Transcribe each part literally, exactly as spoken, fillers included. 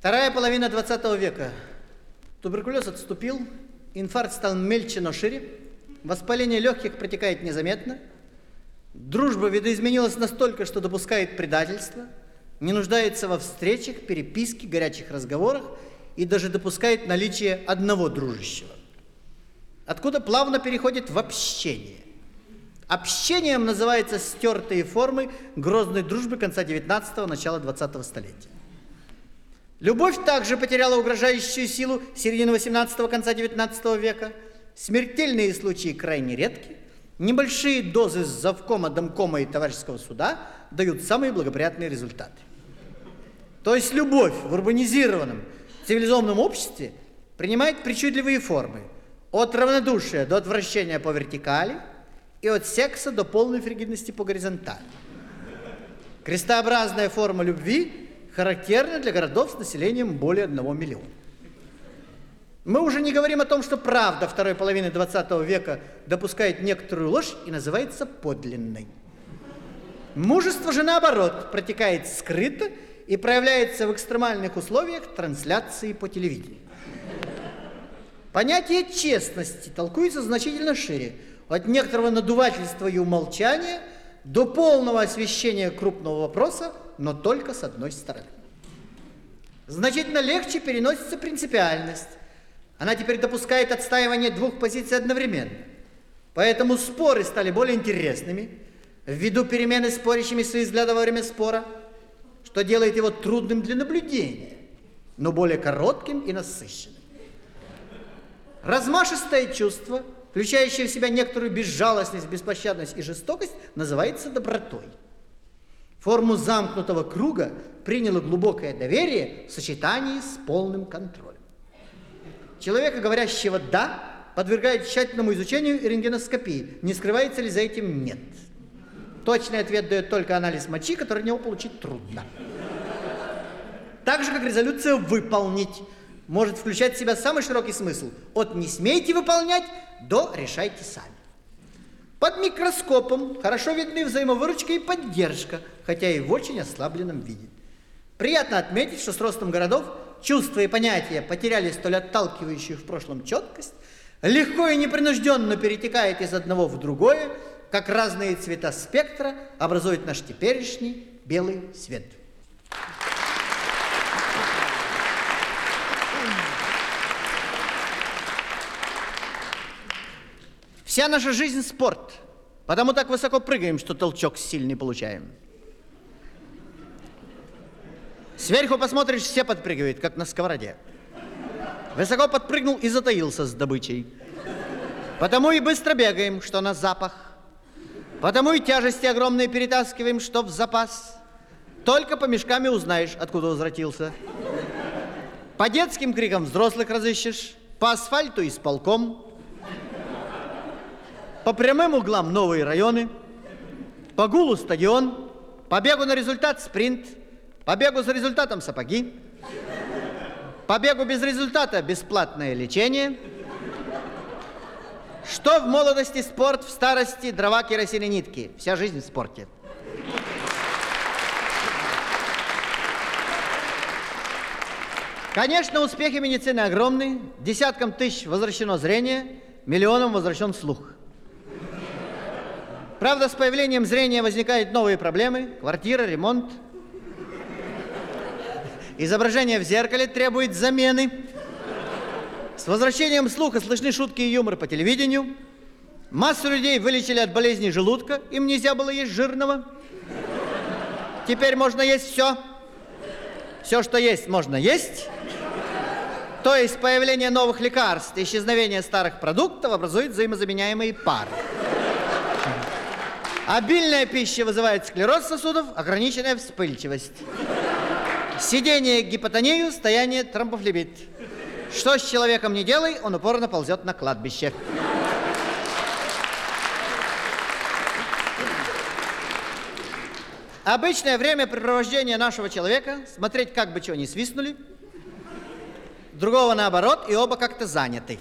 Вторая половина двадцатого века. Туберкулез отступил, инфаркт стал мельче, но шире, воспаление легких протекает незаметно, дружба видоизменилась настолько, что допускает предательство, не нуждается во встречах, переписке, горячих разговорах и даже допускает наличие одного дружащего. Откуда плавно переходит в общение. Общением называются стертые формы грозной дружбы конца девятнадцатого, начала двадцатого столетия. Любовь также потеряла угрожающую силу середины восемнадцатого, конца девятнадцатого века. Смертельные случаи крайне редки. Небольшие дозы с завкома, домкома и товарищеского суда дают самые благоприятные результаты. То есть любовь в урбанизированном, цивилизованном обществе принимает причудливые формы. От равнодушия до отвращения по вертикали и от секса до полной фригидности по горизонтали. Крестообразная форма любви характерна для городов с населением более одного миллиона. Мы уже не говорим о том, что правда второй половины двадцатого века допускает некоторую ложь и называется подлинной. Мужество же, наоборот, протекает скрыто и проявляется в экстремальных условиях трансляции по телевидению. Понятие честности толкуется значительно шире, от некоторого надувательства и умолчания до полного освещения крупного вопроса, но только с одной стороны. Значительно легче переносится принципиальность. Она теперь допускает отстаивание двух позиций одновременно. Поэтому споры стали более интересными, ввиду перемены спорящими свои взгляды во время спора, что делает его трудным для наблюдения, но более коротким и насыщенным. Размашистое чувство, включающее в себя некоторую безжалостность, беспощадность и жестокость, называется добротой. Форму замкнутого круга приняло глубокое доверие в сочетании с полным контролем. Человека, говорящего «да», подвергают тщательному изучению и рентгеноскопии. Не скрывается ли за этим «нет». Точный ответ дает только анализ мочи, который от него получить трудно. Так же, как резолюция «выполнить» может включать в себя самый широкий смысл. От «не смейте выполнять» до «решайте сами». Под микроскопом хорошо видны взаимовыручка и поддержка, хотя и в очень ослабленном виде. Приятно отметить, что с ростом городов чувства и понятия потеряли столь отталкивающую в прошлом четкость, легко и непринужденно перетекает из одного в другое, как разные цвета спектра образуют наш теперешний белый свет. Вся наша жизнь – спорт, потому так высоко прыгаем, что толчок сильный получаем. Сверху посмотришь, все подпрыгивают, как на сковороде. Высоко подпрыгнул и затаился с добычей. Потому и быстро бегаем, что на запах. Потому и тяжести огромные перетаскиваем, что в запас. Только по мешкам и узнаешь, откуда возвратился. По детским крикам взрослых разыщешь, по асфальту исполком. По прямым углам новые районы, по гулу стадион, по бегу на результат спринт, по бегу за результатом сапоги, по бегу без результата бесплатное лечение. Что в молодости спорт, в старости дрова, керосин и нитки. Вся жизнь в спорте. Конечно, успехи медицины огромны. Десяткам тысяч возвращено зрение, миллионам возвращен слух. Правда, с появлением зрения возникают новые проблемы. Квартира, ремонт. Изображение в зеркале требует замены. С возвращением слуха слышны шутки и юмор по телевидению. Массу людей вылечили от болезней желудка. Им нельзя было есть жирного. Теперь можно есть все. Все, что есть, можно есть. То есть появление новых лекарств и исчезновение старых продуктов образует взаимозаменяемые пары. Обильная пища вызывает склероз сосудов, ограниченная вспыльчивость. Сидение гипотонию, стояние тромбофлебит. Что с человеком не делай, он упорно ползет на кладбище. Обычное времяпрепровождение нашего человека – смотреть, как бы чего не свистнули, другого наоборот, и оба как-то заняты.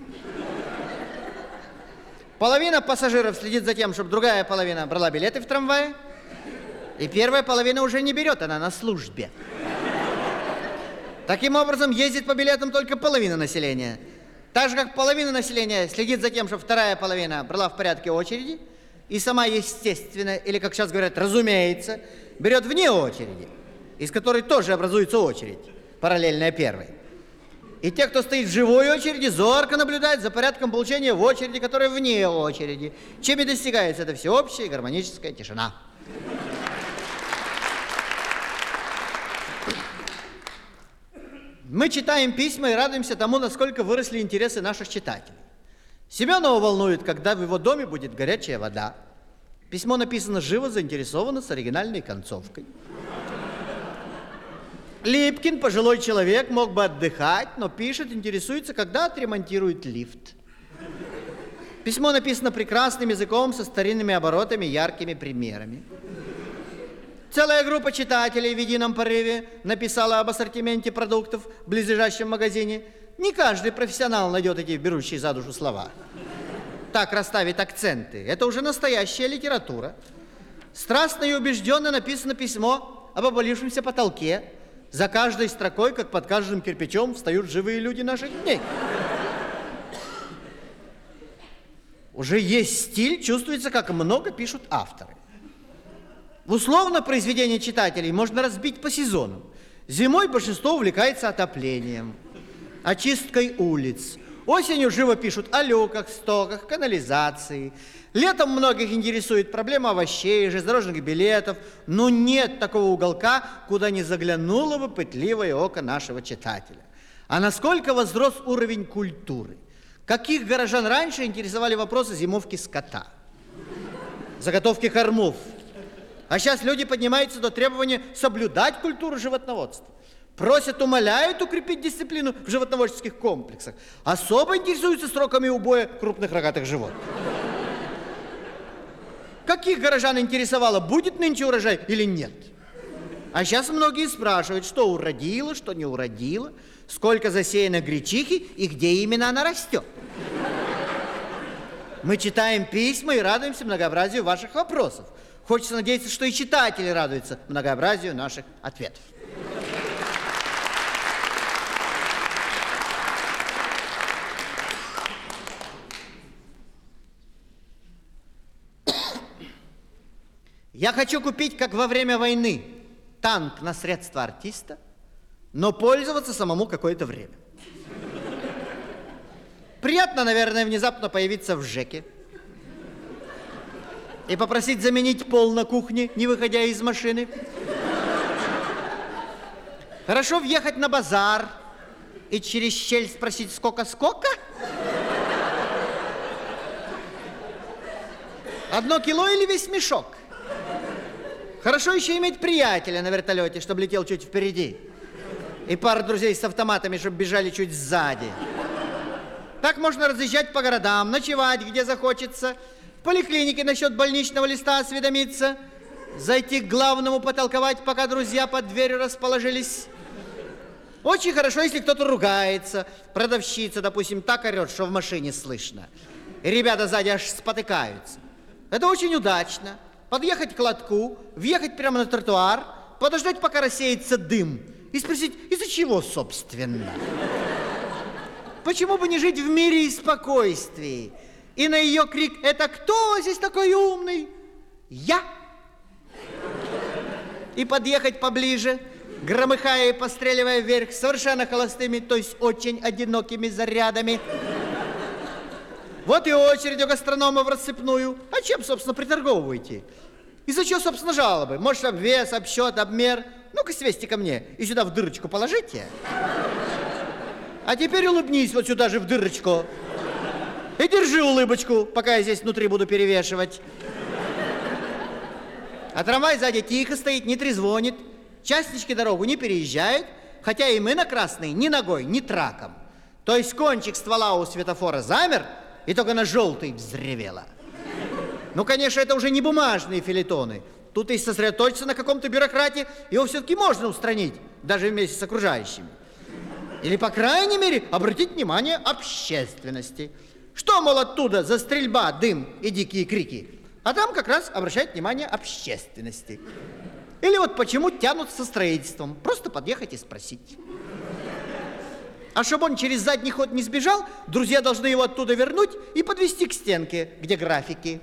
Половина пассажиров следит за тем, чтобы другая половина брала билеты в трамвае, и первая половина уже не берет, она на службе. Таким образом, ездит по билетам только половина населения. Так же, как половина населения следит за тем, чтобы вторая половина брала в порядке очереди, и сама, естественно, или, как сейчас говорят, разумеется, берет вне очереди, из которой тоже образуется очередь, параллельная первой. И те, кто стоит в живой очереди, зорко наблюдают за порядком получения в очереди, которая вне очереди, чем и достигается эта всеобщая гармоническая тишина. Мы читаем письма и радуемся тому, насколько выросли интересы наших читателей. Семенова волнует, когда в его доме будет горячая вода. Письмо написано живо, заинтересованно, с оригинальной концовкой. Липкин, пожилой человек, мог бы отдыхать, но пишет, интересуется, когда отремонтирует лифт. Письмо написано прекрасным языком, со старинными оборотами, яркими примерами. Целая группа читателей в едином порыве написала об ассортименте продуктов в близлежащем магазине. Не каждый профессионал найдет эти берущие за душу слова. Так расставит акценты. Это уже настоящая литература. Страстно и убежденно написано письмо об обвалившемся потолке. За каждой строкой, как под каждым кирпичом, встают живые люди наших дней. Уже есть стиль, чувствуется, как много пишут авторы. Условно произведение читателей можно разбить по сезонам. Зимой большинство увлекается отоплением, очисткой улиц. Осенью живо пишут о люках, стоках, канализации. Летом многих интересует проблема овощей, железнодорожных билетов. Но нет такого уголка, куда не заглянуло бы пытливое око нашего читателя. А насколько возрос уровень культуры? Каких горожан раньше интересовали вопросы зимовки скота, заготовки кормов? А сейчас люди поднимаются до требования соблюдать культуру животноводства. Просят, умоляют укрепить дисциплину в животноводческих комплексах. Особо интересуются сроками убоя крупных рогатых животных. Каких горожан интересовало, будет нынче урожай или нет? А сейчас многие спрашивают, что уродило, что не уродило, сколько засеяно гречихи и где именно она растет. Мы читаем письма и радуемся многообразию ваших вопросов. Хочется надеяться, что и читатели радуются многообразию наших ответов. Я хочу купить, как во время войны, танк на средства артиста, но пользоваться самому какое-то время. Приятно, наверное, внезапно появиться в ЖЭКе и попросить заменить пол на кухне, не выходя из машины. Хорошо въехать на базар и через щель спросить, сколько-сколько? Одно кило или весь мешок? Хорошо еще иметь приятеля на вертолете, чтобы летел чуть впереди. И пару друзей с автоматами, чтобы бежали чуть сзади. Так можно разъезжать по городам, ночевать, где захочется, в поликлинике насчет больничного листа осведомиться, зайти к главному потолковать, пока друзья под дверью расположились. Очень хорошо, если кто-то ругается. Продавщица, допустим, так орет, что в машине слышно. И ребята сзади аж спотыкаются. Это очень удачно. Подъехать к лотку, въехать прямо на тротуар, подождать, пока рассеется дым, и спросить, из-за чего, собственно? Почему бы не жить в мире и спокойствии? И на ее крик, это кто здесь такой умный? Я. И подъехать поближе, громыхая и постреливая вверх совершенно холостыми, то есть очень одинокими зарядами. Вот и очередь у гастронома в рассыпную. А чем, собственно, приторговываете? Из-за чего, собственно, жалобы? Может, обвес, обсчет, обмер? Ну-ка, свесьте ко мне и сюда в дырочку положите. А теперь улыбнись вот сюда же в дырочку. И держи улыбочку, пока я здесь внутри буду перевешивать. А трамвай сзади тихо стоит, не трезвонит. Частнички дорогу не переезжают, хотя и мы на красный ни ногой, ни траком. То есть кончик ствола у светофора замер, и только на желтый взревело. Ну, конечно, это уже не бумажные фельетоны. Тут и сосредоточиться на каком-то бюрократе, его все-таки можно устранить, даже вместе с окружающими. Или, по крайней мере, обратить внимание общественности. Что, мол, оттуда за стрельба, дым и дикие крики? А там как раз обращать внимание общественности. Или вот почему тянут со строительством. Просто подъехать и спросить. А чтобы он через задний ход не сбежал, друзья должны его оттуда вернуть и подвести к стенке, где графики.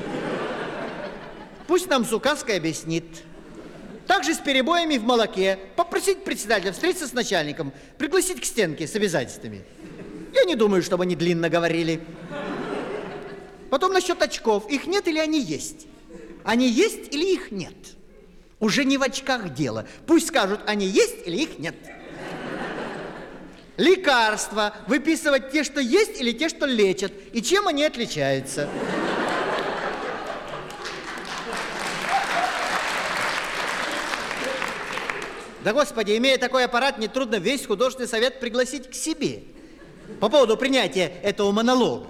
Пусть нам Сукаской объяснит. Также с перебоями в молоке. Попросить председателя встретиться с начальником, пригласить к стенке с обязательствами. Я не думаю, чтобы они длинно говорили. Потом насчет очков. Их нет или они есть? Они есть или их нет? Уже не в очках дело. Пусть скажут, они есть или их нет. Лекарства. Выписывать те, что есть, или те, что лечат. И чем они отличаются. Да, господи, имея такой аппарат, нетрудно весь художественный совет пригласить к себе. По поводу принятия этого монолога.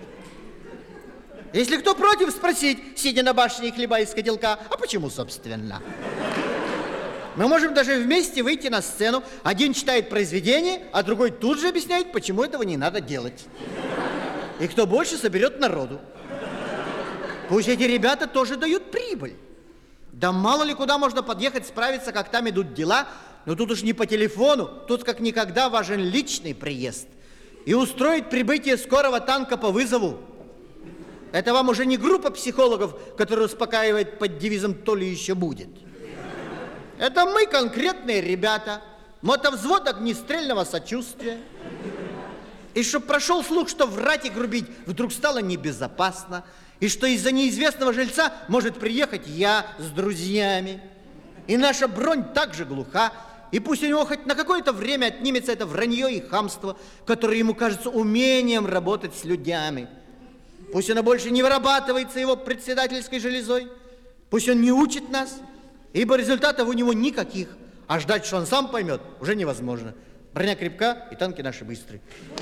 Если кто против, спросить, сидя на башне и хлеба из котелка, а почему, собственно? Мы можем даже вместе выйти на сцену. Один читает произведение, а другой тут же объясняет, почему этого не надо делать. И кто больше соберет народу. Пусть эти ребята тоже дают прибыль. Да мало ли куда можно подъехать, справиться, как там идут дела. Но тут уж не по телефону, тут как никогда важен личный приезд. И устроить прибытие скорого танка по вызову. Это вам уже не группа психологов, которая успокаивает под девизом «то ли еще будет». Это мы, конкретные ребята, мотовзвод огнестрельного сочувствия. И чтоб прошел слух, что врать и грубить вдруг стало небезопасно, и что из-за неизвестного жильца может приехать я с друзьями, и наша бронь так же глуха, и пусть у него хоть на какое-то время отнимется это вранье и хамство, которое ему кажется умением работать с людьми. Пусть оно больше не вырабатывается его председательской железой, пусть он не учит нас, ибо результатов у него никаких, а ждать, что он сам поймет, уже невозможно. Броня крепка, и танки наши быстрые.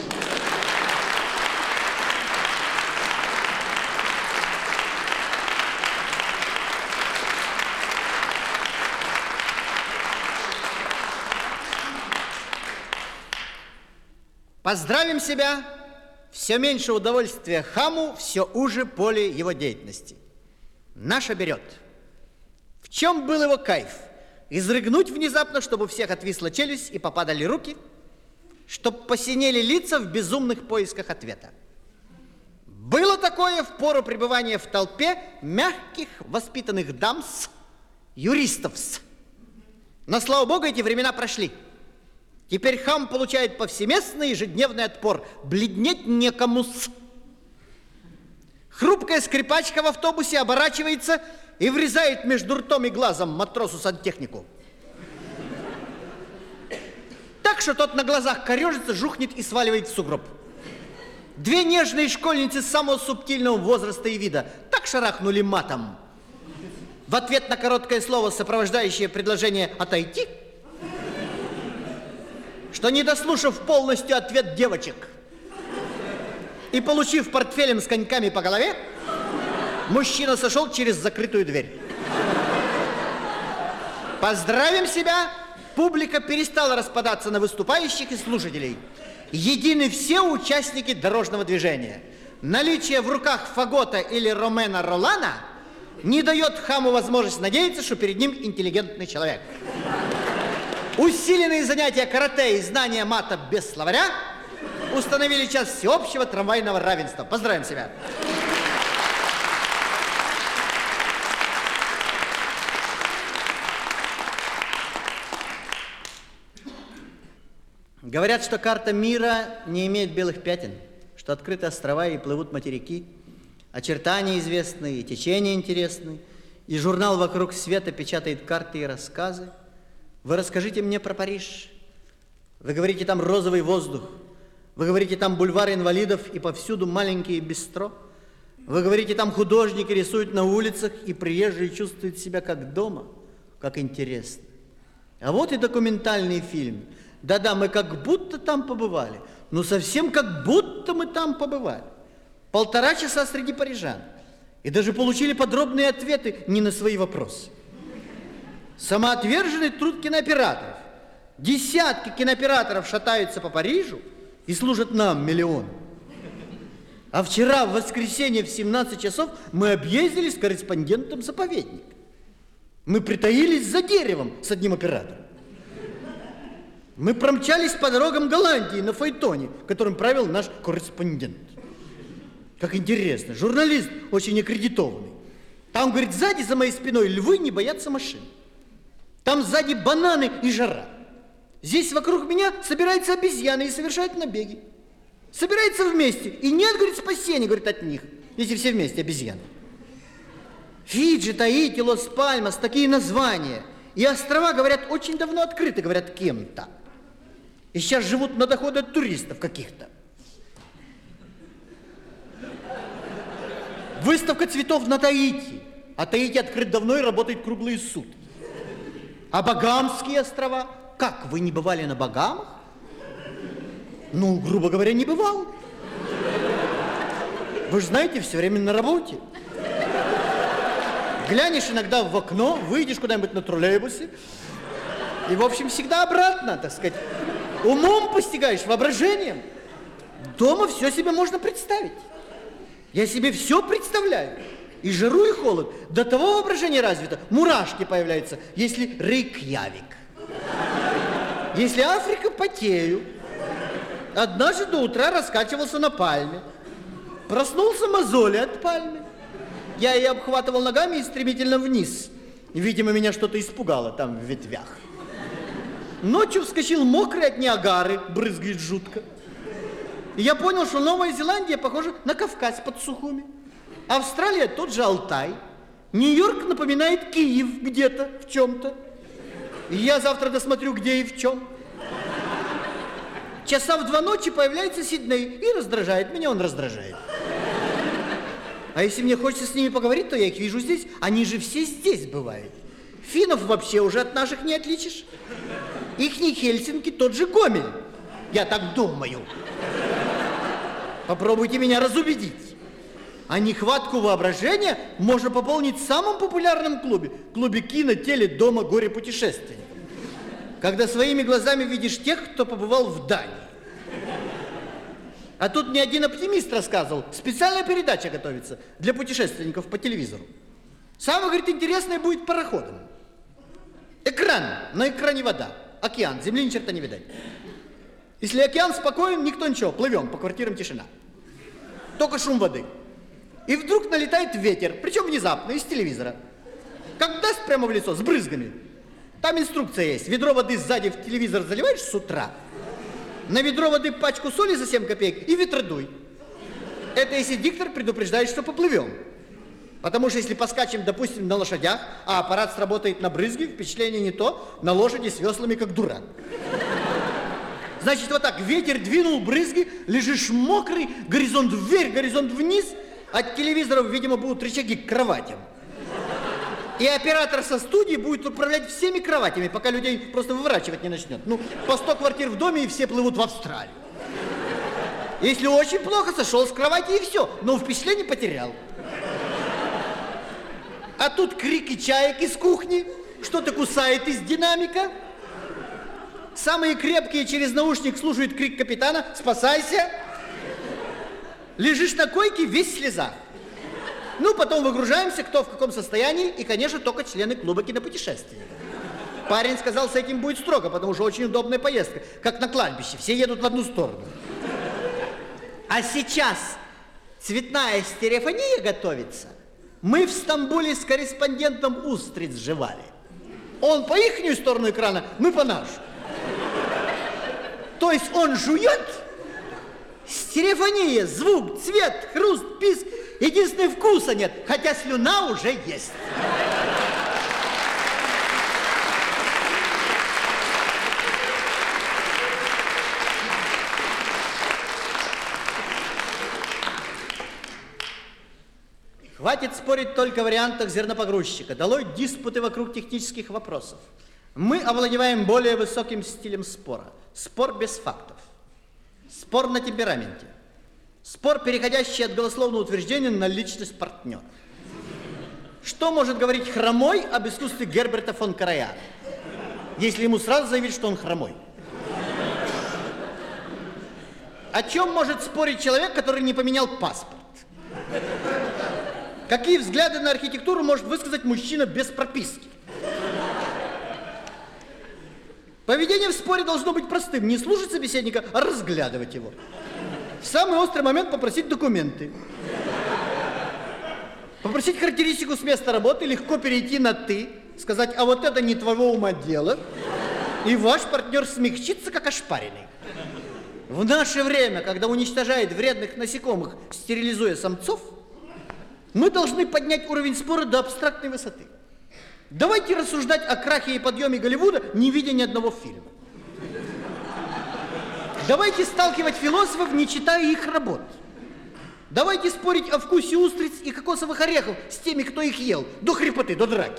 Поздравим себя! Все меньше удовольствия хаму, все уже поле его деятельности. Наша берет. В чем был его кайф? Изрыгнуть внезапно, чтобы у всех отвисла челюсть и попадали руки, чтоб посинели лица в безумных поисках ответа. Было такое в пору пребывания в толпе мягких, воспитанных дамс, юристов. Но, слава богу, эти времена прошли. Теперь хам получает повсеместный ежедневный отпор. Бледнеть некому-с. Хрупкая скрипачка в автобусе оборачивается и врезает между ртом и глазом матросу-сантехнику. Так что тот на глазах корежится, жухнет и сваливает в сугроб. Две нежные школьницы самого субтильного возраста и вида так шарахнули матом. В ответ на короткое слово, сопровождающее предложение «отойти», что, не дослушав полностью ответ девочек и получив портфелем с коньками по голове, мужчина сошел через закрытую дверь. Поздравим себя! Публика перестала распадаться на выступающих и слушателей. Едины все участники дорожного движения. Наличие в руках фагота или Ромена Ролана не дает хаму возможность надеяться, что перед ним интеллигентный человек. Усиленные занятия карате и знания мата без словаря установили час всеобщего трамвайного равенства. Поздравим себя! Говорят, что карта мира не имеет белых пятен, что открыты острова и плывут материки, очертания известные, течения интересные, и журнал «Вокруг света» печатает карты и рассказы. Вы расскажите мне про Париж. Вы говорите, там розовый воздух. Вы говорите, там бульвар инвалидов и повсюду маленькие бистро. Вы говорите, там художники рисуют на улицах, и приезжие чувствуют себя как дома. Как интересно. А вот и документальный фильм. Да-да, мы как будто там побывали. Ну, совсем как будто мы там побывали. Полтора часа среди парижан. И даже получили подробные ответы не на свои вопросы. Самоотверженный труд кинооператоров. Десятки кинооператоров шатаются по Парижу и служат нам миллион. А вчера, в воскресенье, в семнадцать часов, мы объездили с корреспондентом заповедник. Мы притаились за деревом с одним оператором. Мы промчались по дорогам Голландии на фаэтоне, которым правил наш корреспондент. Как интересно, журналист очень аккредитованный. Там, говорит, сзади за моей спиной львы не боятся машин. Там сзади бананы и жара. Здесь вокруг меня собираются обезьяны и совершают набеги. Собираются вместе. И нет, говорит, спасения, говорит, от них, если все вместе обезьяны. Фиджи, Таити, Лос-Пальмас, такие названия. И острова, говорят, очень давно открыты, говорят, кем-то. И сейчас живут на доходы от туристов каких-то. Выставка цветов на Таити. А Таити открыт давно и работает круглые сутки. А Багамские острова? Как, вы не бывали на Багамах? Ну, грубо говоря, не бывал. Вы же знаете, все время на работе. Глянешь иногда в окно, выйдешь куда-нибудь на троллейбусе. И, в общем, всегда обратно, так сказать. Умом постигаешь, воображением. Дома все себе можно представить. Я себе все представляю. И жару, и холод. До того воображение развито. Мурашки появляются, если Рейкьявик. Если Африка, потею. Однажды до утра раскачивался на пальме. Проснулся мозоли от пальмы. Я ее обхватывал ногами и стремительно вниз. Видимо, меня что-то испугало там в ветвях. Ночью вскочил мокрый от Ниагары, брызгает жутко. И я понял, что Новая Зеландия похожа на Кавказ под Сухуми. Австралия тот же Алтай. Нью-Йорк напоминает Киев где-то, в чем-то. И я завтра досмотрю, где и в чем. Часа в два ночи появляется Сидней и раздражает меня, он раздражает. А если мне хочется с ними поговорить, то я их вижу здесь. Они же все здесь бывают. Финнов вообще уже от наших не отличишь. Ихний Хельсинки тот же Гомель. Я так думаю. Попробуйте меня разубедить. А нехватку воображения можно пополнить в самом популярном клубе. Клубе кино, теле, дома, горе-путешественников. Когда своими глазами видишь тех, кто побывал в Дании. А тут мне один оптимист рассказывал, специальная передача готовится для путешественников по телевизору. Самое, говорит, интересное будет пароходом. Экран, на экране вода, океан, земли ни черта не видать. Если океан спокоен, никто ничего, плывем, по квартирам тишина. Только шум воды. И вдруг налетает ветер, причем внезапно, из телевизора. Как даст прямо в лицо, с брызгами. Там инструкция есть, ведро воды сзади в телевизор заливаешь с утра, на ведро воды пачку соли за семь копеек и ветродуй. Это если диктор предупреждает, что поплывем. Потому что если поскачем, допустим, на лошадях, а аппарат сработает на брызги, впечатление не то, на лошади с веслами как дурак. Значит, вот так, ветер двинул брызги, лежишь мокрый, горизонт вверх, горизонт вниз, от телевизоров, видимо, будут рычаги к кроватям. И оператор со студии будет управлять всеми кроватями, пока людей просто выворачивать не начнет. Ну, по сто квартир в доме, и все плывут в Австралию. Если очень плохо, сошел с кровати, и все. Но впечатление потерял. А тут крики чаек из кухни, что-то кусает из динамика. Самые крепкие через наушник слушают крик капитана «Спасайся!». Лежишь на койке весь в слезах. Ну, потом выгружаемся, кто в каком состоянии, и, конечно, только члены клуба кинопутешественников. Парень сказал, с этим будет строго, потому что очень удобная поездка, как на кладбище, все едут в одну сторону. А сейчас цветная стереофония готовится. Мы в Стамбуле с корреспондентом устриц жевали. Он по ихнюю сторону экрана, мы по нашу. То есть он жует, стереофония, звук, цвет, хруст, писк. Единственное, вкуса нет, хотя слюна уже есть. Хватит спорить только о вариантах зернопогрузчика. Долой диспуты вокруг технических вопросов. Мы овладеваем более высоким стилем спора. Спор без фактов. Спор на темпераменте. Спор, переходящий от голословного утверждения на личность партнера. Что может говорить хромой об искусстве Герберта фон Караяна, если ему сразу заявить, что он хромой? О чем может спорить человек, который не поменял паспорт? Какие взгляды на архитектуру может высказать мужчина без прописки? Поведение в споре должно быть простым. Не слушать собеседника, а разглядывать его. В самый острый момент попросить документы. Попросить характеристику с места работы, легко перейти на «ты», сказать, а вот это не твоего ума дело, и ваш партнер смягчится, как ошпаренный. В наше время, когда уничтожает вредных насекомых, стерилизуя самцов, мы должны поднять уровень спора до абстрактной высоты. Давайте рассуждать о крахе и подъеме Голливуда, не видя ни одного фильма. Давайте сталкивать философов, не читая их работ. Давайте спорить о вкусе устриц и кокосовых орехов с теми, кто их ел, до хрипоты, до драки.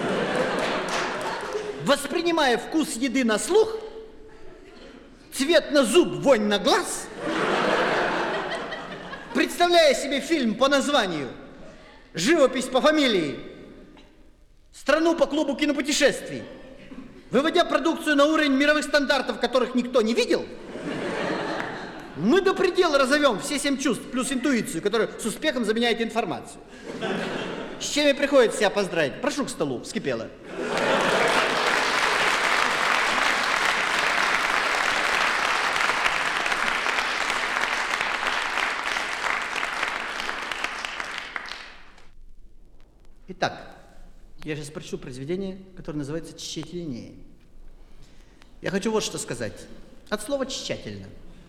Воспринимая вкус еды на слух, цвет на зуб, вонь на глаз, представляя себе фильм по названию, живопись по фамилии, страну по клубу кинопутешествий, выводя продукцию на уровень мировых стандартов, которых никто не видел, мы до предела разовьем все семь чувств, плюс интуицию, которая с успехом заменяет информацию. С чем мне приходится себя поздравить? Прошу к столу, вскипело. Итак, я сейчас прочту произведение, которое называется «Тщательнее». Я хочу вот что сказать. От слова «тщательно».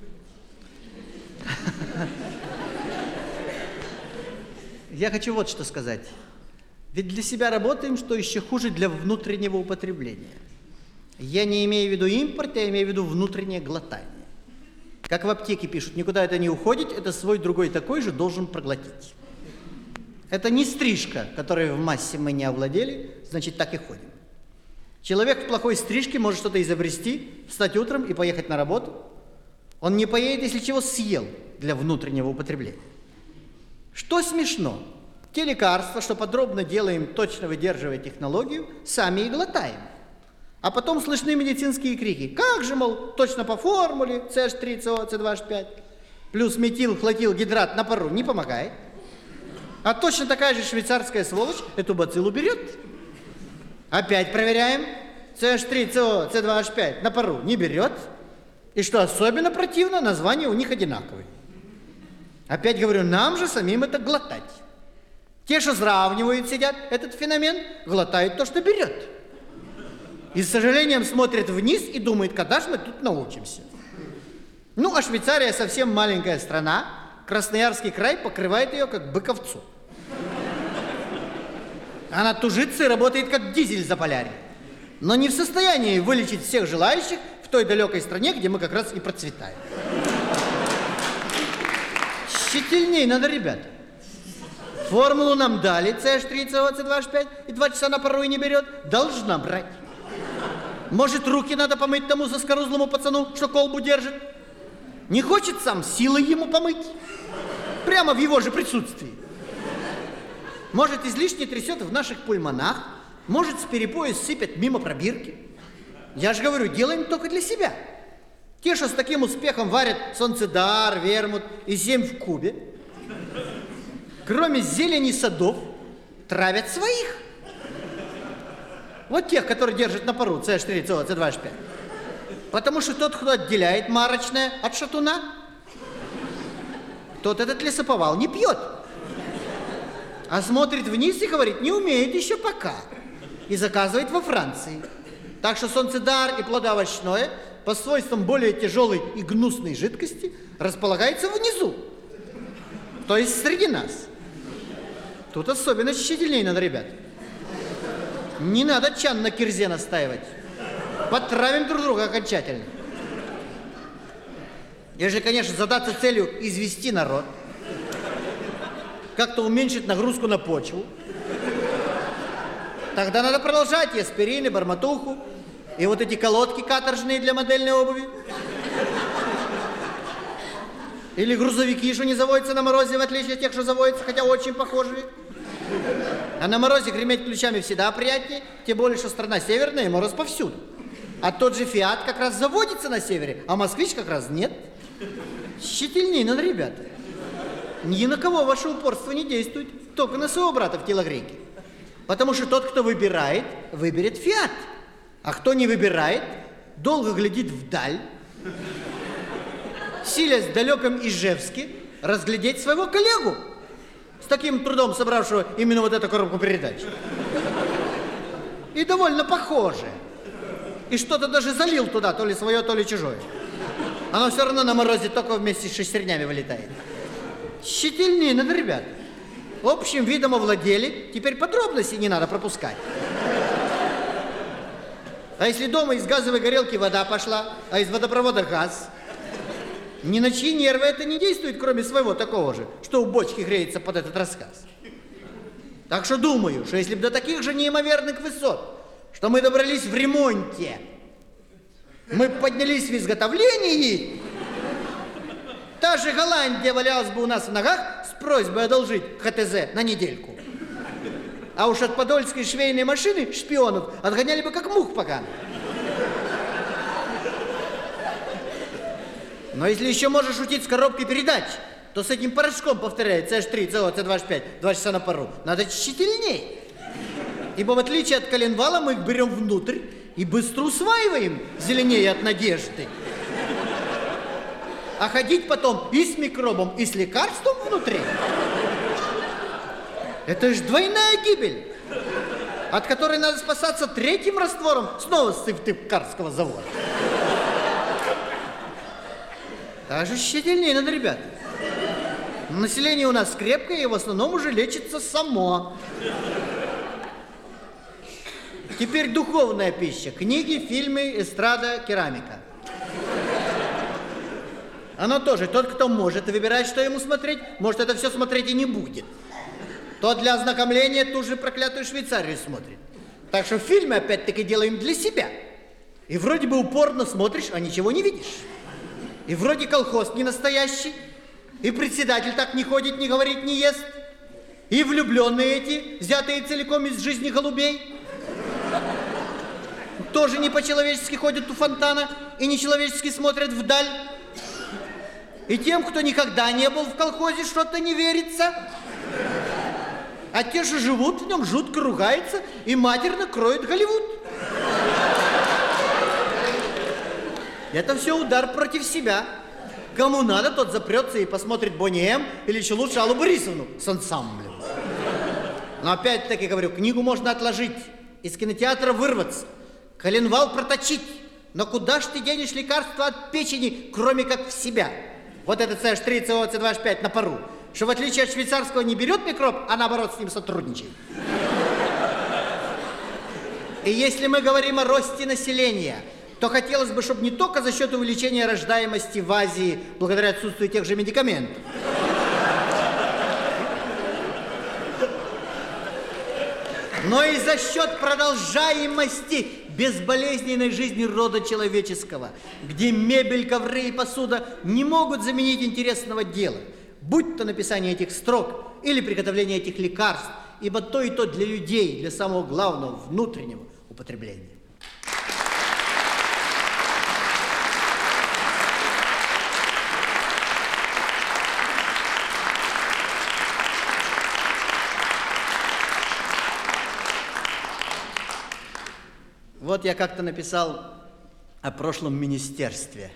Я хочу вот что сказать. Ведь для себя работаем, что еще хуже, для внутреннего употребления. Я не имею в виду импорт, я имею в виду внутреннее глотание. Как в аптеке пишут, никуда это не уходит, это свой другой такой же должен проглотить. Это не стрижка, которой в массе мы не овладели, значит, так и ходим. Человек в плохой стрижке может что-то изобрести, встать утром и поехать на работу. Он не поедет, если чего съел для внутреннего употребления. Что смешно? Те лекарства, что подробно делаем, точно выдерживая технологию, сами и глотаем. А потом слышны медицинские крики. Как же, мол, точно по формуле С Ш три С О С два Ш пять плюс метилхлотилгидрат на пару не помогает. А точно такая же швейцарская сволочь эту бациллу берет. Опять проверяем. С Ш три С О С два Ш пять на пару не берет. И что особенно противно, названия у них одинаковые. Опять говорю, нам же самим это глотать. Те, что сравнивают, сидят этот феномен, глотают то, что берет. И с сожалением смотрят вниз и думают, когда же мы тут научимся. Ну, а Швейцария совсем маленькая страна, Красноярский край покрывает ее как бык овцу. Она тужится и работает как дизель за полярье, но не в состоянии вылечить всех желающих в той далекой стране, где мы как раз и процветаем. Щительней надо, ребята. Формулу нам дали, С Ш три С О С два Ш пять, и два часа на пару и не берет. Должна брать. Может, руки надо помыть тому заскорузлому пацану, что колбу держит? Не хочет сам силой ему помыть? Прямо в его же присутствии. Может, излишне трясет в наших пульмонах, может, с перепоя сыпят мимо пробирки. Я же говорю, делаем только для себя. Те, что с таким успехом варят солнцедар, вермут и семь в кубе, кроме зелени садов, травят своих. Вот тех, которые держат на пару С Ш три С О С два Ш пять. Потому что тот, кто отделяет марочное от шатуна, тот этот лесоповал не пьет. А смотрит вниз и говорит, не умеет еще пока. И заказывает во Франции. Так что солнцедар и плодоовощное по свойствам более тяжелой и гнусной жидкости располагается внизу. То есть среди нас. Тут особенно тщательнее надо, ребят. Не надо чан на кирзе настаивать. Потравим друг друга окончательно. Если, конечно, задаться целью извести народ, как-то уменьшить нагрузку на почву, тогда надо продолжать и аспирин, и барматуху, и вот эти колодки каторжные для модельной обуви. Или грузовики, что не заводятся на морозе, в отличие от тех, что заводятся, хотя очень похожие. А на морозе греметь ключами всегда приятнее, тем более, что страна северная, и мороз повсюду. А тот же «Фиат» как раз заводится на севере, а «Москвич» как раз нет. Щительней надо, ребята. Ни на кого ваше упорство не действует, только на своего брата в телогрейке. Потому что тот, кто выбирает, выберет «Фиат». А кто не выбирает, долго глядит вдаль, силясь в далеком Ижевске разглядеть своего коллегу, с таким трудом собравшего именно вот эту коробку передач. И довольно похоже. И что-то даже залил туда, то ли свое, то ли чужое. Оно все равно на морозе только вместе с шестернями вылетает. Щетильнее надо, ребят. Общим видом овладели, теперь подробности не надо пропускать. А если дома из газовой горелки вода пошла, а из водопровода газ, ни на чьи нервы это не действует, кроме своего такого же, что у бочки греется под этот рассказ. Так что думаю, что если бы до таких же неимоверных высот, что мы добрались в ремонте, мы поднялись в изготовлении, та же Голландия валялась бы у нас в ногах с просьбой одолжить ХТЗ на недельку. А уж от подольской швейной машины шпионов отгоняли бы как мух поганых. Но если еще можешь шутить с коробкой передач, то с этим порошком, повторяю, С Ш три, С О, С двадцать пять, два часа на пару, надо тщательней. Ибо в отличие от коленвала мы их берем внутрь и быстро усваиваем, зеленее от надежды. А ходить потом и с микробом, и с лекарством внутри — это ж двойная гибель, от которой надо спасаться третьим раствором снова с Сыктывкарского завода. Даже щадильнее надо, ребят. Население у нас крепкое и в основном уже лечится само. Теперь духовная пища. Книги, фильмы, эстрада, керамика. Оно тоже, тот, кто может выбирать, что ему смотреть, может это все смотреть и не будет. Тот для ознакомления ту же проклятую Швейцарию смотрит. Так что фильмы опять-таки делаем для себя. И вроде бы упорно смотришь, а ничего не видишь. И вроде колхоз не настоящий, и председатель так не ходит, не говорит, не ест, и влюбленные эти, взятые целиком из жизни голубей, тоже не по-человечески ходят у фонтана и нечеловечески смотрят вдаль. И тем, кто никогда не был в колхозе, что-то не верится. А те, что живут в нем, жутко ругаются и матерно кроют Голливуд. Это все удар против себя. Кому надо, тот запрется и посмотрит Бонни М. или еще лучше Аллу Борисовну с ансамблем. Но опять-таки говорю, книгу можно отложить, из кинотеатра вырваться, коленвал проточить. Но куда ж ты денешь лекарства от печени, кроме как в себя? Вот этот С Ш три, С О, С двадцать пять на пару, что в отличие от швейцарского не берет микроб, а наоборот с ним сотрудничает. И если мы говорим о росте населения, то хотелось бы, чтобы не только за счет увеличения рождаемости в Азии, благодаря отсутствию тех же медикаментов, но и за счет продолжаемости безболезненной жизни рода человеческого, где мебель, ковры и посуда не могут заменить интересного дела, будь то написание этих строк или приготовление этих лекарств, ибо то и то для людей, для самого главного внутреннего употребления. Вот я как-то написал о прошлом министерстве.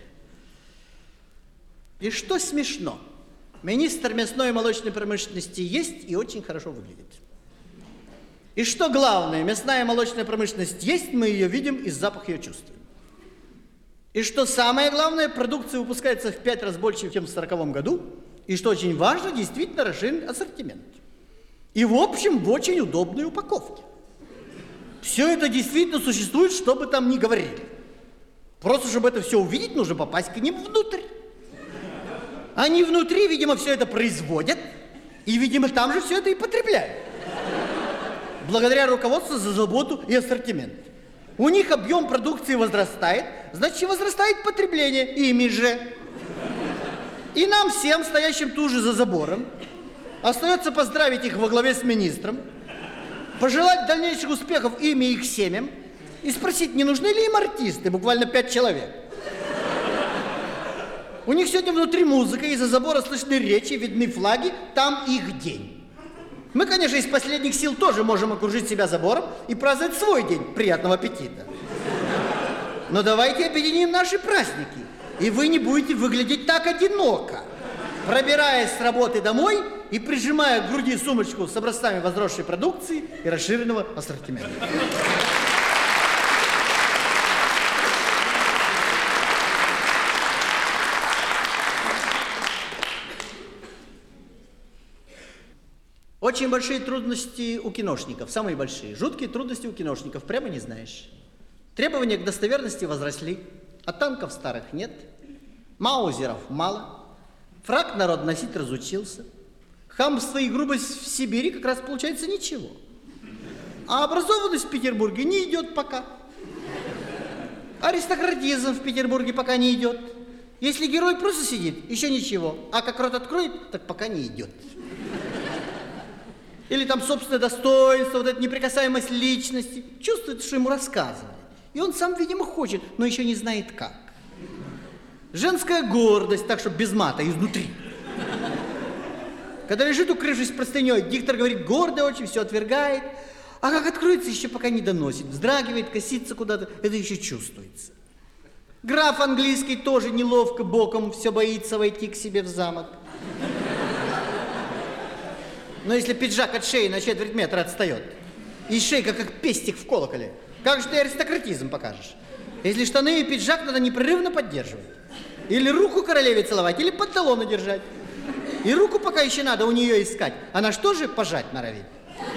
И что смешно, министр мясной и молочной промышленности есть и очень хорошо выглядит. И что главное, мясная и молочная промышленность есть, мы ее видим и запах ее чувствуем. И что самое главное, продукция выпускается в пять раз больше, чем в сороковом году. И что очень важно, действительно расширен ассортимент. И в общем, в очень удобной упаковке. Все это действительно существует, что бы там ни говорили. Просто, чтобы это все увидеть, нужно попасть к ним внутрь. Они внутри, видимо, все это производят, и, видимо, там же все это и потребляют. Благодаря руководству за заботу и ассортимент. У них объем продукции возрастает, значит, и возрастает потребление ими же. И нам всем, стоящим тут же за забором, остается поздравить их во главе с министром, пожелать дальнейших успехов им и их семьям и спросить, не нужны ли им артисты, буквально пять человек. У них сегодня внутри музыка, из-за забора слышны речи, видны флаги, там их день. Мы, конечно, из последних сил тоже можем окружить себя забором и праздновать свой день. Приятного аппетита. Но давайте объединим наши праздники, и вы не будете выглядеть так одиноко, пробираясь с работы домой и прижимая к груди сумочку с образцами возросшей продукции и расширенного ассортимента. Очень большие трудности у киношников, самые большие. Жуткие трудности у киношников, прямо не знаешь. Требования к достоверности возросли, а танков старых нет, маузеров мало, фрак народ носить разучился, хамство и грубость в Сибири как раз получается ничего. А образованность в Петербурге не идет пока. Аристократизм в Петербурге пока не идет. Если герой просто сидит, еще ничего, а как рот откроет, так пока не идет. Или там собственное достоинство, вот эта неприкасаемость личности. Чувствует, что ему рассказывают. И он сам, видимо, хочет, но еще не знает как. Женская гордость, так, чтобы без мата, изнутри. Когда лежит, укрывшись простыней, диктор говорит, гордо очень, все отвергает. А как откроется, еще пока не доносит. Вздрагивает, косится куда-то, это еще чувствуется. Граф английский тоже неловко боком все боится войти к себе в замок. Но если пиджак от шеи на четверть метра отстает, и шейка как пестик в колоколе, как же ты аристократизм покажешь? Если штаны и пиджак надо непрерывно поддерживать. Или руку королеве целовать, или панталоны держать. И руку пока еще надо у нее искать. Она что же пожать норовит?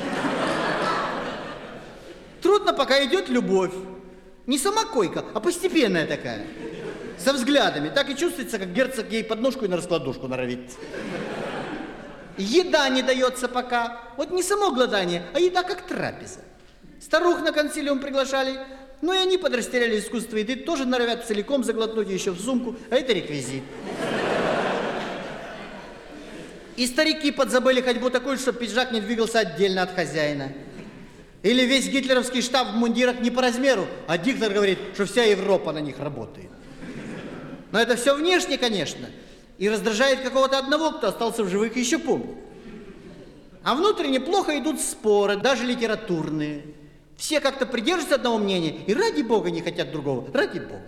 Трудно, пока идет любовь. Не сама койка, а постепенная такая. Со взглядами. Так и чувствуется, как герцог ей подножку и на раскладушку норовит. Еда не дается пока. Вот не само голодание, а еда как трапеза. Старух на консилиум приглашали, но и они подрастеряли искусство еды, тоже норовят целиком заглотнуть еще в сумку, а это реквизит. И старики подзабыли ходьбу такую, чтобы пиджак не двигался отдельно от хозяина. Или весь гитлеровский штаб в мундирах не по размеру, а диктор говорит, что вся Европа на них работает. Но это все внешне, конечно. И раздражает какого-то одного, кто остался в живых и еще помнит. А внутренне плохо идут споры, даже литературные. Все как-то придерживаются одного мнения и ради бога не хотят другого. Ради бога.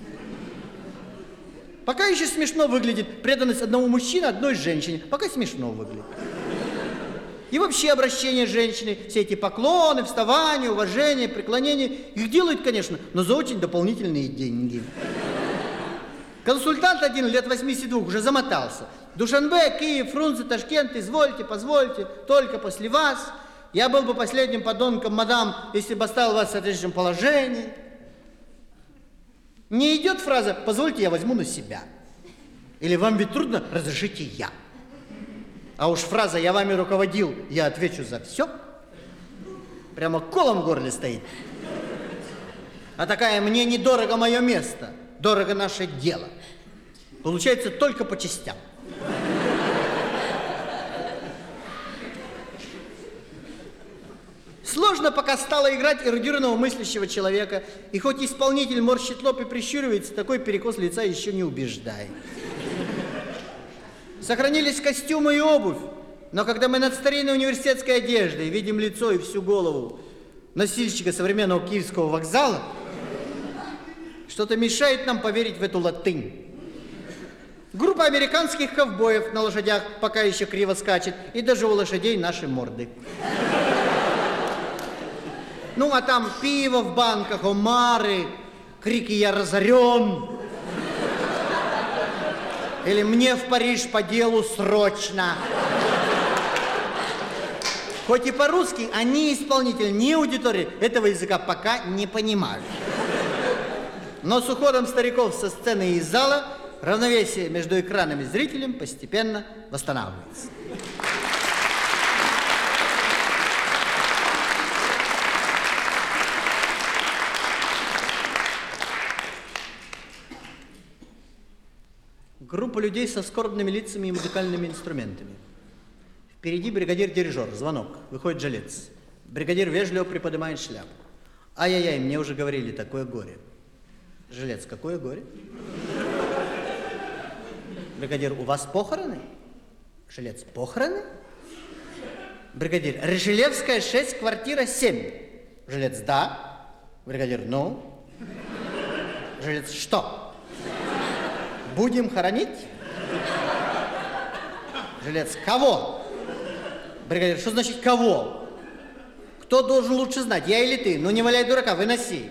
Пока еще смешно выглядит преданность одному мужчине, одной женщине. Пока смешно выглядит. И вообще обращение женщины, все эти поклоны, вставания, уважения, преклонения, их делают, конечно, но за очень дополнительные деньги. Консультант один лет восьмидесяти двух уже замотался. Душанбе, Киев, Фрунзе, Ташкент, извольте, позвольте, только после вас. Я был бы последним подонком, мадам, если бы оставил вас в соответствующем положении. Не идет фраза «позвольте, я возьму на себя». Или «вам ведь трудно, разрешите я». А уж фраза «я вами руководил, я отвечу за все» прямо колом в горле стоит. А такая «мне недорого мое место». Дорого наше дело. Получается только по частям. Сложно пока стало играть эрудированного мыслящего человека, и хоть исполнитель морщит лоб и прищуривается, такой перекос лица еще не убеждает. Сохранились костюмы и обувь, но когда мы над старинной университетской одеждой видим лицо и всю голову носильщика современного Киевского вокзала, что-то мешает нам поверить в эту латынь. Группа американских ковбоев на лошадях пока еще криво скачет, и даже у лошадей наши морды. Ну, а там пиво в банках, омары, крики «Я разорен!» Или «Мне в Париж по делу срочно!» Хоть и по-русски, а ни исполнитель, ни аудитория этого языка пока не понимают. Но с уходом стариков со сцены и из зала равновесие между экранами и зрителем постепенно восстанавливается. Группа людей со скорбными лицами и музыкальными инструментами. Впереди бригадир-дирижер, звонок, выходит жилец. Бригадир вежливо приподнимает шляпу. Ай-яй-яй, мне уже говорили, такое горе. Жилец, какое горе? Бригадир, у вас похороны? Жилец, похороны? Бригадир, Решелевская, шесть, квартира семь. Жилец, да. Бригадир, ну? Жилец, что? Будем хоронить? Жилец, кого? Бригадир, что значит кого? Кто должен лучше знать, я или ты? Ну не валяй дурака, выноси.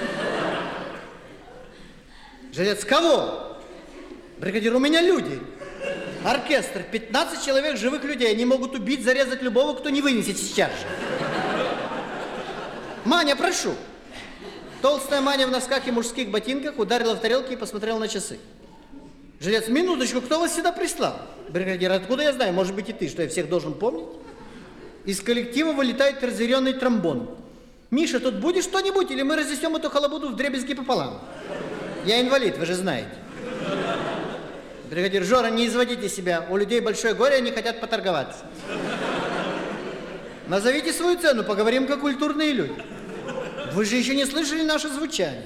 Жилец, кого? Бригадир, у меня люди. Оркестр, пятнадцать человек живых людей. Они могут убить, зарезать любого, кто не вынесет сейчас же. Маня, прошу. Толстая Маня в носках и мужских ботинках ударила в тарелки и посмотрела на часы. Жилец, минуточку, кто вас сюда прислал? Бригадир, откуда я знаю? Может быть и ты, что я всех должен помнить? Из коллектива вылетает разъяренный тромбон. Миша, тут будешь что-нибудь, или мы разнесем эту халабуду вдребезги пополам? Я инвалид, вы же знаете. Бригадир, Жора, не изводите себя. У людей большое горе, они хотят поторговаться. Назовите свою цену, поговорим как культурные люди. Вы же еще не слышали наше звучание.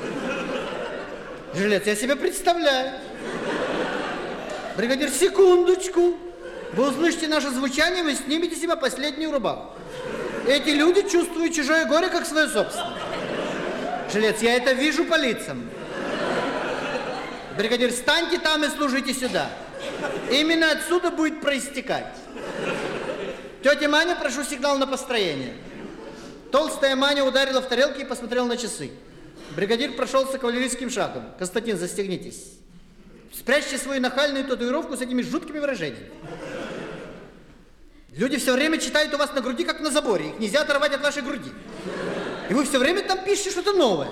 Жилец, я себя представляю. Бригадир, секундочку. Вы услышите наше звучание, вы снимете себе последнюю рубаху. Эти люди чувствуют чужое горе, как свое собственное. Жилец, я это вижу по лицам. Бригадир, встаньте там и служите сюда. Именно отсюда будет проистекать. Тетя Маня, прошу сигнал на построение. Толстая Маня ударила в тарелки и посмотрела на часы. Бригадир прошелся кавалерийским шагом. Константин, застегнитесь. Спрячьте свою нахальную татуировку с этими жуткими выражениями. Люди все время читают у вас на груди, как на заборе. Их нельзя оторвать от вашей груди. И вы все время там пишете что-то новое.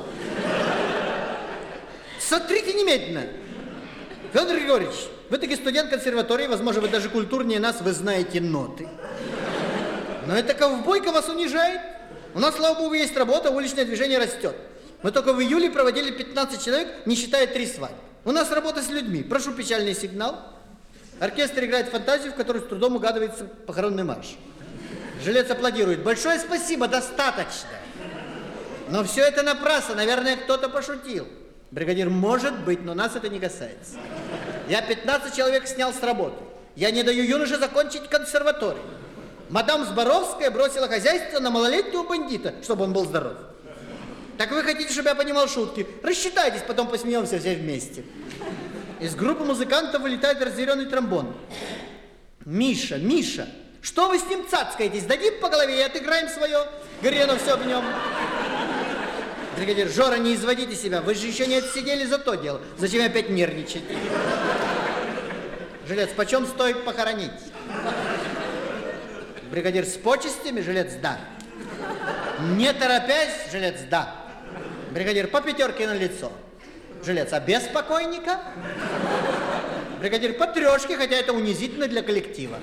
Сотрите немедленно. Федор Григорьевич, вы таки студент консерватории, возможно, вы даже культурнее нас, вы знаете ноты. Но эта ковбойка вас унижает. У нас, слава богу, есть работа, уличное движение растет. Мы только в июле проводили пятнадцать человек, не считая три свадьбы. У нас работа с людьми. Прошу печальный сигнал. Оркестр играет фантазию, в которой с трудом угадывается похоронный марш. Жилец аплодирует. Большое спасибо, достаточно. Но все это напрасно, наверное, кто-то пошутил. Бригадир, может быть, но нас это не касается. Я пятнадцать человек снял с работы. Я не даю юноше закончить консерваторию. Мадам Зборовская бросила хозяйство на малолетнего бандита, чтобы он был здоров. Так вы хотите, чтобы я понимал шутки? Рассчитайтесь, потом посмеемся все вместе. Из группы музыкантов вылетает разъяренный тромбон. Миша, Миша, что вы с ним цацкаетесь? Дадим по голове и отыграем свое. Горено все в нем. Бригадир, Жора, не изводите себя. Вы же еще не отсидели за то дело. Зачем опять нервничать? Жилец, почем стоит похоронить? Бригадир, с почестями? Жилец, да. Не торопясь? Жилец, да. Бригадир, по пятерке на лицо. Жилец, а без покойника? Бригадир, по трешке, хотя это унизительно для коллектива.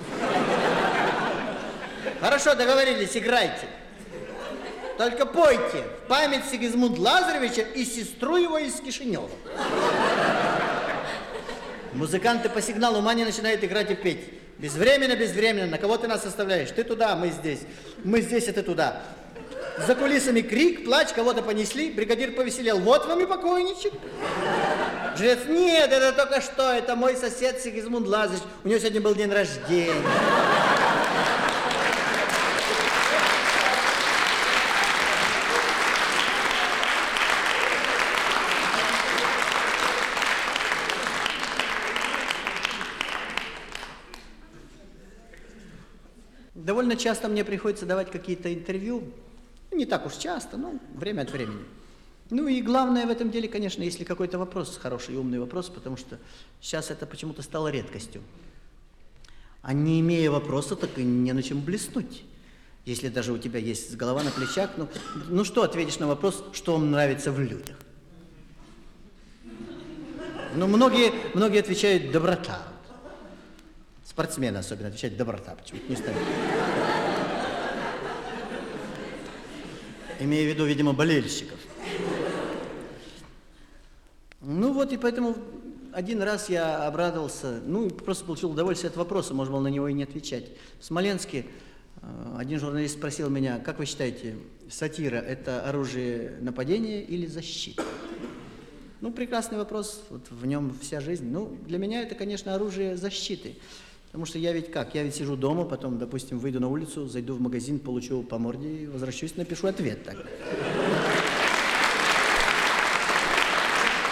Хорошо, договорились, играйте. Только пойте в память Сигизмунда Лазаревича и сестру его из Кишинева. Музыканты по сигналу Мани начинают играть и петь. Безвременно, безвременно, на кого ты нас оставляешь? Ты туда, мы здесь. Мы здесь, а ты туда. За кулисами крик, плач, кого-то понесли. Бригадир повеселел. Вот вам и покойничек. Жилец, нет, это только что, это мой сосед Сигизмунд Лазаревич. У него сегодня был день рождения. Довольно часто мне приходится давать какие-то интервью. Не так уж часто, но время от времени. Ну и главное в этом деле, конечно, если какой-то вопрос, хороший и умный вопрос, потому что сейчас это почему-то стало редкостью. А не имея вопроса, так и не на чем блеснуть. Если даже у тебя есть голова на плечах, ну, ну что ответишь на вопрос, что вам нравится в людях? Ну, многие, многие отвечают «доброта». Спортсмены особенно отвечают «доброта», почему-то не станет. Имея в виду, видимо, болельщиков. Ну вот, и поэтому один раз я обрадовался, ну, просто получил удовольствие от вопроса, можно было на него и не отвечать. В Смоленске один журналист спросил меня, как вы считаете, сатира – это оружие нападения или защиты? Ну, прекрасный вопрос, вот в нем вся жизнь. Ну, для меня это, конечно, оружие защиты. Потому что я ведь как? Я ведь сижу дома, потом, допустим, выйду на улицу, зайду в магазин, получу по морде, возвращусь, напишу ответ так.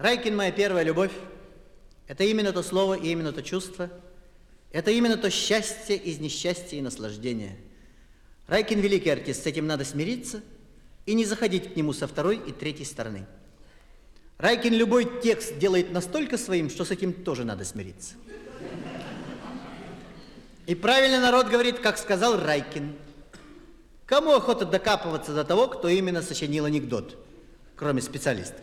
Райкин моя первая любовь. Это именно то слово и именно то чувство. Это именно то счастье из несчастья и наслаждения. Райкин великий артист, с этим надо смириться и не заходить к нему со второй и третьей стороны. Райкин любой текст делает настолько своим, что с этим тоже надо смириться. И правильно народ говорит, как сказал Райкин. Кому охота докапываться до того, кто именно сочинил анекдот, кроме специалистов?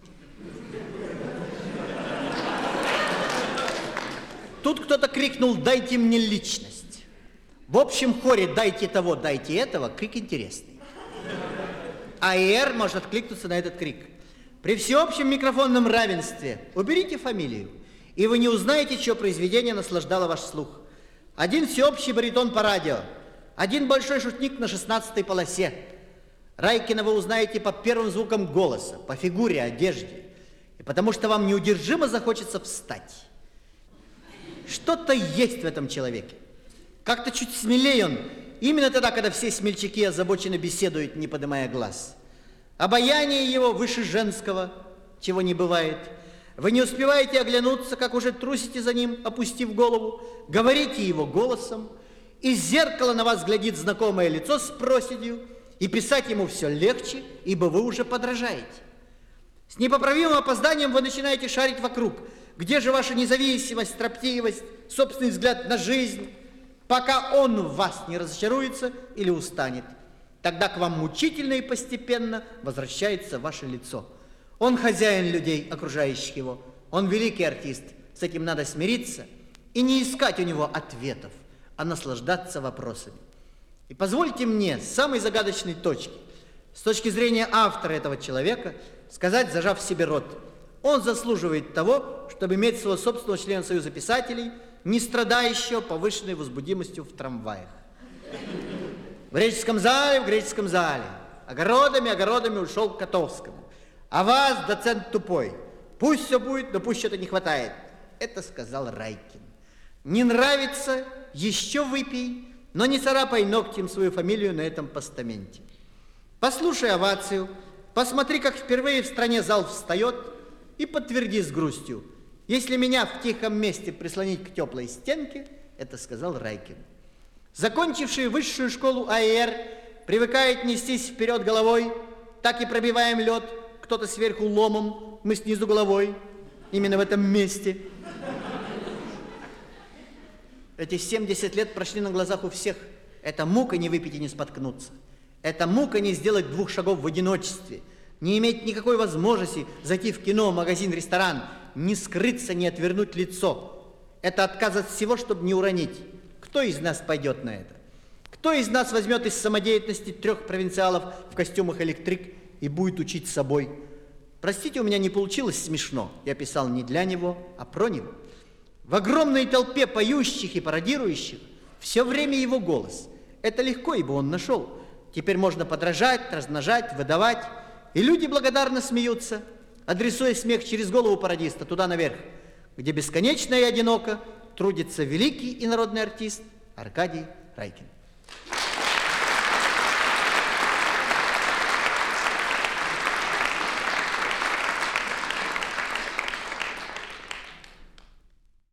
Тут кто-то крикнул: «Дайте мне личность». В общем хоре «Дайте того, дайте этого» крик интересный. А ИР может откликнуться на этот крик. При всеобщем микрофонном равенстве уберите фамилию, и вы не узнаете, чье произведение наслаждало ваш слух. Один всеобщий баритон по радио, один большой шутник на шестнадцатой полосе. Райкина вы узнаете по первым звукам голоса, по фигуре, одежде, и потому что вам неудержимо захочется встать. Что-то есть в этом человеке. Как-то чуть смелее он, именно тогда, когда все смельчаки озабоченно беседуют, не поднимая глаз. Обаяние его выше женского, чего не бывает. Вы не успеваете оглянуться, как уже трусите за ним, опустив голову, говорите его голосом, из зеркала на вас глядит знакомое лицо с проседью, и писать ему все легче, ибо вы уже подражаете. С непоправимым опозданием вы начинаете шарить вокруг. Где же ваша независимость, строптивость, собственный взгляд на жизнь, пока он в вас не разочаруется или устанет? Тогда к вам мучительно и постепенно возвращается ваше лицо. Он хозяин людей, окружающих его. Он великий артист. С этим надо смириться и не искать у него ответов, а наслаждаться вопросами. И позвольте мне с самой загадочной точки, с точки зрения автора этого человека, сказать, зажав себе рот: он заслуживает того, чтобы иметь своего собственного члена Союза писателей, не страдающего повышенной возбудимостью в трамваях. В греческом зале, в греческом зале, огородами, огородами ушел к Котовскому. А вас, доцент тупой, пусть все будет, но пусть что-то не хватает. Это сказал Райкин. Не нравится, еще выпей, но не царапай ногтем свою фамилию на этом постаменте. Послушай овацию, посмотри, как впервые в стране зал встает, и подтверди с грустью: если меня в тихом месте прислонить к теплой стенке, это сказал Райкин. Закончивший высшую школу АИР привыкает нестись вперед головой, так и пробиваем лед, кто-то сверху ломом, мы снизу головой, именно в этом месте. Эти семьдесят лет прошли на глазах у всех. Это мука не выпить и не споткнуться. Это мука не сделать двух шагов в одиночестве, не иметь никакой возможности зайти в кино, магазин, ресторан, не скрыться, не отвернуть лицо. Это отказ от всего, чтобы не уронить. Кто из нас пойдет на это? Кто из нас возьмет из самодеятельности трех провинциалов в костюмах электрик и будет учить собой? Простите, у меня не получилось смешно. Я писал не для него, а про него. В огромной толпе поющих и пародирующих все время его голос. Это легко, ибо он нашел. Теперь можно подражать, размножать, выдавать. И люди благодарно смеются, адресуя смех через голову пародиста туда наверх, где бесконечно и одиноко трудится великий и народный артист Аркадий Райкин.